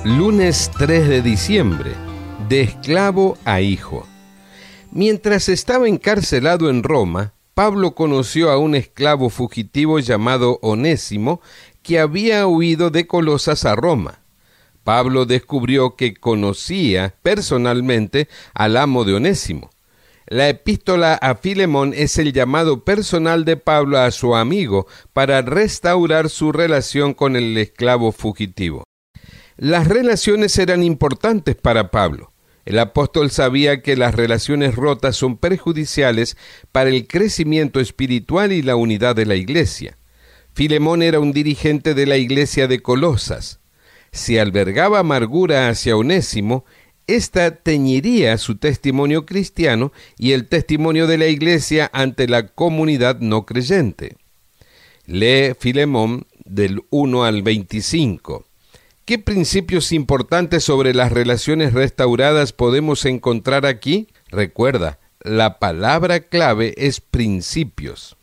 Lunes 3 de diciembre, de esclavo a hijo. Mientras estaba encarcelado en Roma, Pablo conoció a un esclavo fugitivo llamado Onésimo, que había huido de Colosas a Roma. Pablo descubrió que conocía personalmente al amo de Onésimo. La epístola a Filemón es el llamado personal de Pablo a su amigo para restaurar su relación con el esclavo fugitivo. Las relaciones eran importantes para Pablo. El apóstol sabía que las relaciones rotas son perjudiciales para el crecimiento espiritual y la unidad de la iglesia. Filemón era un dirigente de la iglesia de Colosas. Si albergaba amargura hacia Onésimo, ésta teñiría su testimonio cristiano y el testimonio de la iglesia ante la comunidad no creyente. Lee Filemón del 1 al 25. ¿Qué principios importantes sobre las relaciones restauradas podemos encontrar aquí? Recuerda, la palabra clave es principios.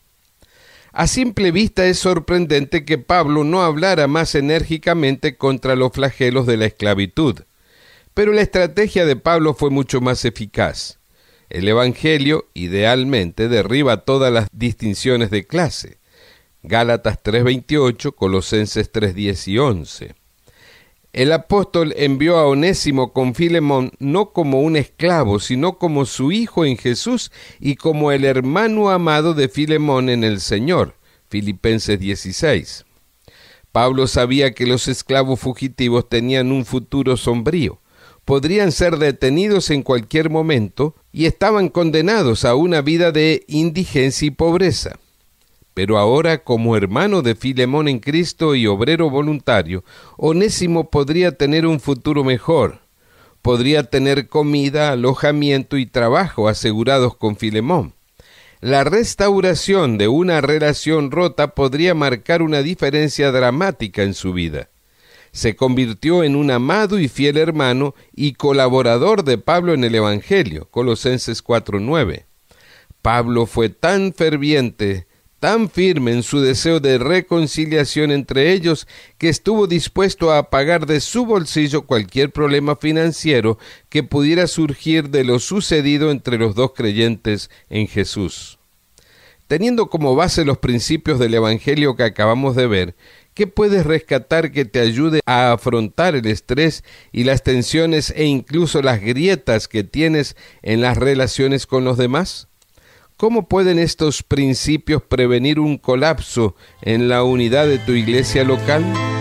A simple vista es sorprendente que Pablo no hablara más enérgicamente contra los flagelos de la esclavitud. Pero la estrategia de Pablo fue mucho más eficaz. El Evangelio, idealmente, derriba todas las distinciones de clase. Gálatas 3:28, Colosenses 3:10 y 11. El apóstol envió a Onésimo con Filemón no como un esclavo, sino como su hijo en Jesús y como el hermano amado de Filemón en el Señor. Filipenses 16. Pablo sabía que los esclavos fugitivos tenían un futuro sombrío. Podrían ser detenidos en cualquier momento y estaban condenados a una vida de indigencia y pobreza. Pero ahora, como hermano de Filemón en Cristo y obrero voluntario, Onésimo podría tener un futuro mejor. Podría tener comida, alojamiento y trabajo asegurados con Filemón. La restauración de una relación rota podría marcar una diferencia dramática en su vida. Se convirtió en un amado y fiel hermano y colaborador de Pablo en el Evangelio, Colosenses 4:9. Pablo fue tan ferviente, tan firme en su deseo de reconciliación entre ellos, que estuvo dispuesto a pagar de su bolsillo cualquier problema financiero que pudiera surgir de lo sucedido entre los dos creyentes en Jesús. Teniendo como base los principios del Evangelio que acabamos de ver, ¿qué puedes rescatar que te ayude a afrontar el estrés y las tensiones e incluso las grietas que tienes en las relaciones con los demás? ¿Cómo pueden estos principios prevenir un colapso en la unidad de tu iglesia local?